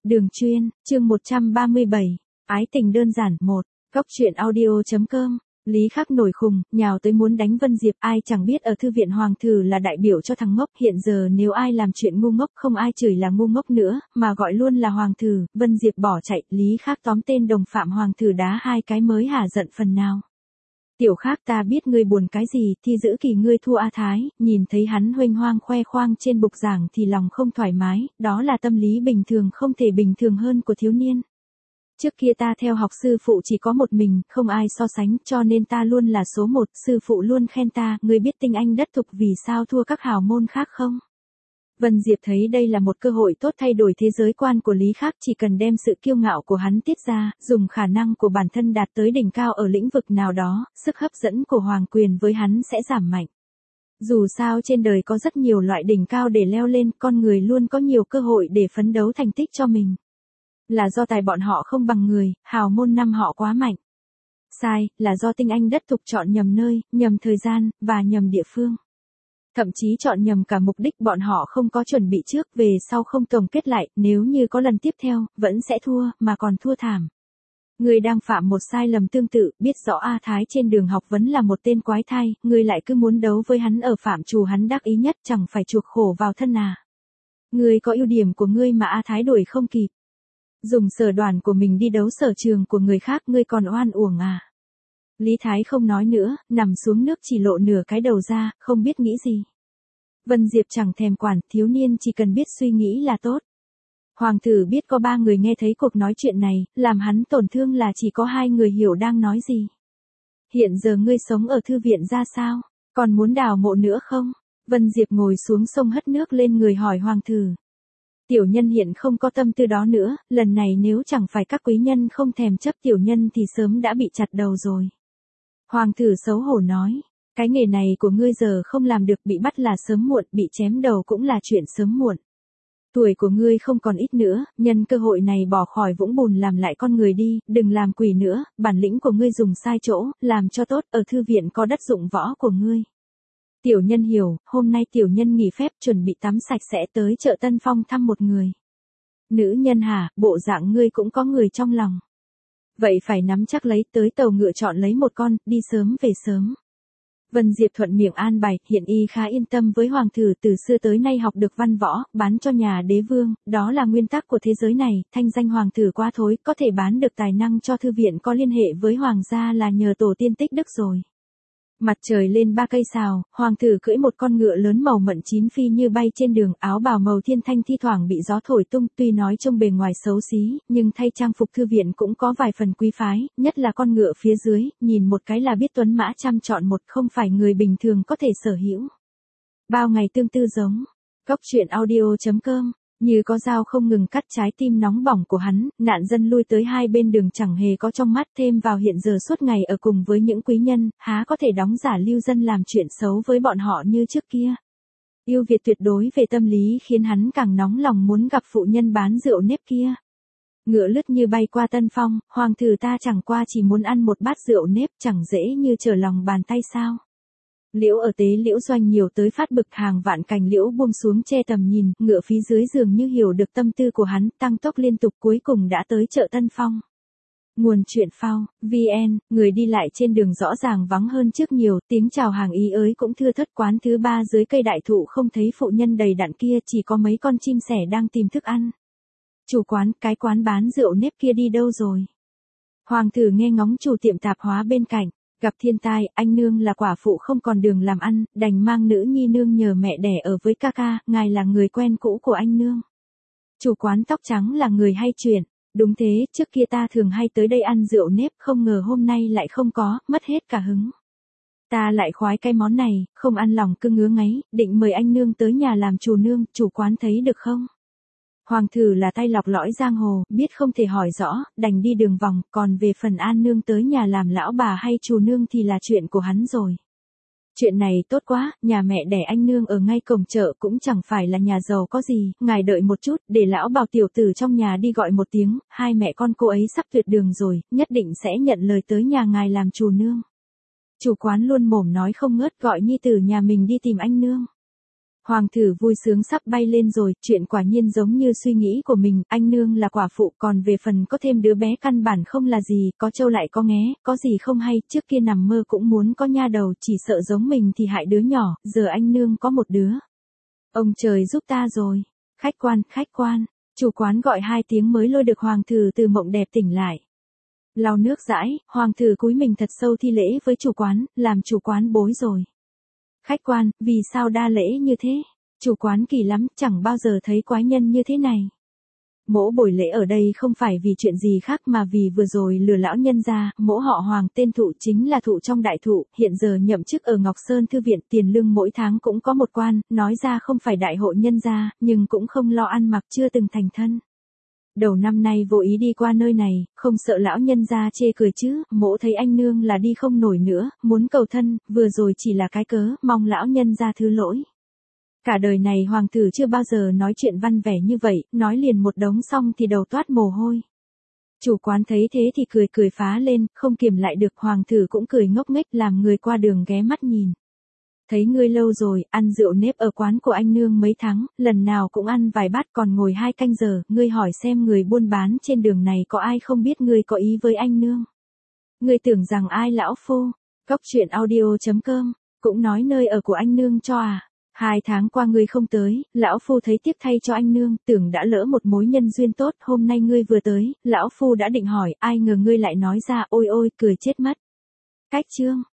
Đường chuyên, chương 137, ái tình đơn giản 1, Cóc truyện audio.com. Lý Khắc nổi khùng, nhào tới muốn đánh Vân Diệp, ai chẳng biết ở thư viện Hoàng Thử là đại biểu cho thằng ngốc, hiện giờ nếu ai làm chuyện ngu ngốc không ai chửi là ngu ngốc nữa, mà gọi luôn là Hoàng Thử. Vân Diệp bỏ chạy, Lý Khắc tóm tên đồng phạm Hoàng Thử đá 2 cái mới hả giận phần nào. Tiểu Khắc, ta biết ngươi buồn cái gì, thi giữ kỳ ngươi thua A Thái, nhìn thấy hắn huênh hoang khoe khoang trên bục giảng thì lòng không thoải mái, đó là tâm lý bình thường không thể bình thường hơn của thiếu niên. Trước kia ta theo học sư phụ chỉ có một mình, không ai so sánh, cho nên ta luôn là số 1, sư phụ luôn khen ta, ngươi biết tinh anh đất thục vì sao thua các hào môn khác không? Vân Diệp thấy đây là một cơ hội tốt thay đổi thế giới quan của Lý Khắc, chỉ cần đem sự kiêu ngạo của hắn tiết ra, dùng khả năng của bản thân đạt tới đỉnh cao ở lĩnh vực nào đó, sức hấp dẫn của hoàng quyền với hắn sẽ giảm mạnh. Dù sao trên đời có rất nhiều loại đỉnh cao để leo lên, con người luôn có nhiều cơ hội để phấn đấu thành tích cho mình. Là do tài bọn họ không bằng người, hào môn năm họ quá mạnh. Sai, là do tinh anh đất thục chọn nhầm nơi, nhầm thời gian, và nhầm địa phương. Thậm chí chọn nhầm cả mục đích, bọn họ không có chuẩn bị trước, về sau không tổng kết lại, nếu như có lần tiếp theo, vẫn sẽ thua, mà còn thua thảm. Ngươi đang phạm một sai lầm tương tự, biết rõ A Thái trên đường học vấn là một tên quái thai, ngươi lại cứ muốn đấu với hắn ở phạm trù hắn đắc ý nhất, chẳng phải chuộc khổ vào thân à. Ngươi có ưu điểm của ngươi mà A Thái đuổi không kịp. Dùng sở đoàn của mình đi đấu sở trường của người khác, ngươi còn oan uổng à. Lý Thái không nói nữa, nằm xuống nước chỉ lộ nửa cái đầu ra, không biết nghĩ gì. Vân Diệp chẳng thèm quản, thiếu niên chỉ cần biết suy nghĩ là tốt. Hoàng Thử biết có 3 người nghe thấy cuộc nói chuyện này, làm hắn tổn thương là chỉ có 2 người hiểu đang nói gì. Hiện giờ ngươi sống ở thư viện ra sao, còn muốn đào mộ nữa không? Vân Diệp ngồi xuống sông hất nước lên người hỏi Hoàng Thử. Tiểu nhân hiện không có tâm tư đó nữa, lần này nếu chẳng phải các quý nhân không thèm chấp tiểu nhân thì sớm đã bị chặt đầu rồi. Hoàng Thử xấu hổ nói, cái nghề này của ngươi giờ không làm được, bị bắt là sớm muộn, bị chém đầu cũng là chuyện sớm muộn. Tuổi của ngươi không còn ít nữa, nhân cơ hội này bỏ khỏi vũng bùn làm lại con người đi, đừng làm quỷ nữa, bản lĩnh của ngươi dùng sai chỗ, làm cho tốt, ở thư viện có đất dụng võ của ngươi. Tiểu nhân hiểu, hôm nay tiểu nhân nghỉ phép chuẩn bị tắm sạch sẽ tới chợ Tân Phong thăm một người. Nữ nhân hả, bộ dạng ngươi cũng có người trong lòng. Vậy phải nắm chắc lấy, tới tàu ngựa chọn lấy một con, đi sớm về sớm. Vân Diệp thuận miệng an bài, hiện y khá yên tâm với Hoàng Thử, từ xưa tới nay học được văn võ, bán cho nhà đế vương, đó là nguyên tắc của thế giới này, thanh danh Hoàng Thử quá thối, có thể bán được tài năng cho thư viện có liên hệ với Hoàng gia là nhờ tổ tiên tích đức rồi. Mặt trời lên 3 cây sào, Hoàng Thử cưỡi một con ngựa lớn màu mận chín phi như bay trên đường, áo bào màu thiên thanh thi thoảng bị gió thổi tung, tuy nói trông bề ngoài xấu xí, nhưng thay trang phục thư viện cũng có vài phần quý phái, nhất là con ngựa phía dưới, nhìn một cái là biết tuấn mã trăm chọn một, không phải người bình thường có thể sở hữu. Bao ngày tương tư giống. Cóc truyện audio.com. Như có dao không ngừng cắt trái tim nóng bỏng của hắn, nạn dân lui tới hai bên đường chẳng hề có trong mắt, thêm vào hiện giờ suốt ngày ở cùng với những quý nhân, há có thể đóng giả lưu dân làm chuyện xấu với bọn họ như trước kia. Yêu Việt tuyệt đối về tâm lý khiến hắn càng nóng lòng muốn gặp phụ nhân bán rượu nếp kia. Ngựa lướt như bay qua Tân Phong, Hoàng Thử ta chẳng qua chỉ muốn ăn một bát rượu nếp, chẳng dễ như trở lòng bàn tay sao. Liễu ở tế liễu doanh nhiều tới phát bực, hàng vạn cành liễu buông xuống che tầm nhìn, ngựa phía dưới dường như hiểu được tâm tư của hắn, tăng tốc liên tục, cuối cùng đã tới chợ Tân Phong. Nguồn truyện phao, VN, người đi lại trên đường rõ ràng vắng hơn trước nhiều, tiếng chào hàng ý ới cũng thưa thớt, quán thứ 3 dưới cây đại thụ không thấy phụ nhân đầy đặn kia, chỉ có mấy con chim sẻ đang tìm thức ăn. Chủ quán, cái quán bán rượu nếp kia đi đâu rồi? Hoàng Thử nghe ngóng chủ tiệm tạp hóa bên cạnh. Gặp thiên tai, anh nương là quả phụ không còn đường làm ăn, đành mang nữ nhi nương nhờ mẹ đẻ ở với ca ca, ngài là người quen cũ của anh nương. Chủ quán tóc trắng là người hay chuyện, đúng thế, trước kia ta thường hay tới đây ăn rượu nếp, không ngờ hôm nay lại không có, mất hết cả hứng. Ta lại khoái cái món này, không ăn lòng cứ ngứa ngáy, định mời anh nương tới nhà làm chủ nương, chủ quán thấy được không? Hoàng Thử là tay lọc lõi giang hồ, biết không thể hỏi rõ, đành đi đường vòng, còn về phần an nương tới nhà làm lão bà hay chủ nương thì là chuyện của hắn rồi. Chuyện này tốt quá, nhà mẹ đẻ anh nương ở ngay cổng chợ cũng chẳng phải là nhà giàu có gì, ngài đợi một chút, để lão bảo tiểu tử trong nhà đi gọi một tiếng, hai mẹ con cô ấy sắp tuyệt đường rồi, nhất định sẽ nhận lời tới nhà ngài làm chủ nương. Chủ quán luôn mồm nói không ngớt, gọi nhi tử nhà mình đi tìm anh nương. Hoàng thử vui sướng sắp bay lên rồi, chuyện quả nhiên giống như suy nghĩ của mình, anh nương là quả phụ, còn về phần có thêm đứa bé căn bản không là gì, có trâu lại có nghé, có gì không hay, trước kia nằm mơ cũng muốn có nha đầu, chỉ sợ giống mình thì hại đứa nhỏ, giờ anh nương có một đứa. Ông trời giúp ta rồi. Khách quan, chủ quán gọi 2 tiếng mới lôi được hoàng thử từ mộng đẹp tỉnh lại. Lau nước dãi, hoàng thử cúi mình thật sâu thi lễ với chủ quán, làm chủ quán bối rồi. Khách quan, vì sao đa lễ như thế? Chủ quán kỳ lắm, chẳng bao giờ thấy quái nhân như thế này. Mỗ buổi lễ ở đây không phải vì chuyện gì khác mà vì vừa rồi lừa lão nhân ra, mỗ họ Hoàng tên Thụ chính là Thụ trong đại thụ, hiện giờ nhậm chức ở Ngọc Sơn Thư viện, tiền lương mỗi tháng cũng có một quan, nói ra không phải đại hộ nhân gia, nhưng cũng không lo ăn mặc, chưa từng thành thân. Đầu năm nay vô ý đi qua nơi này, không sợ lão nhân gia chê cười chứ, mỗ thấy anh nương là đi không nổi nữa, muốn cầu thân, vừa rồi chỉ là cái cớ, mong lão nhân gia thứ lỗi. Cả đời này hoàng tử chưa bao giờ nói chuyện văn vẻ như vậy, nói liền một đống xong thì đầu toát mồ hôi. Chủ quán thấy thế thì cười phá lên, không kiềm lại được, hoàng tử cũng cười ngốc nghếch làm người qua đường ghé mắt nhìn. Thấy ngươi lâu rồi, ăn rượu nếp ở quán của anh nương mấy tháng, lần nào cũng ăn vài bát còn ngồi 2 canh giờ, ngươi hỏi xem người buôn bán trên đường này có ai không biết ngươi có ý với anh nương. Ngươi tưởng rằng ai lão phu, Cóc Truyện Audio.com, cũng nói nơi ở của anh nương cho à. 2 tháng qua ngươi không tới, lão phu thấy tiếc thay cho anh nương, tưởng đã lỡ một mối nhân duyên tốt, hôm nay ngươi vừa tới, lão phu đã định hỏi, ai ngờ ngươi lại nói ra, ôi ôi, cười chết mất. Cách chương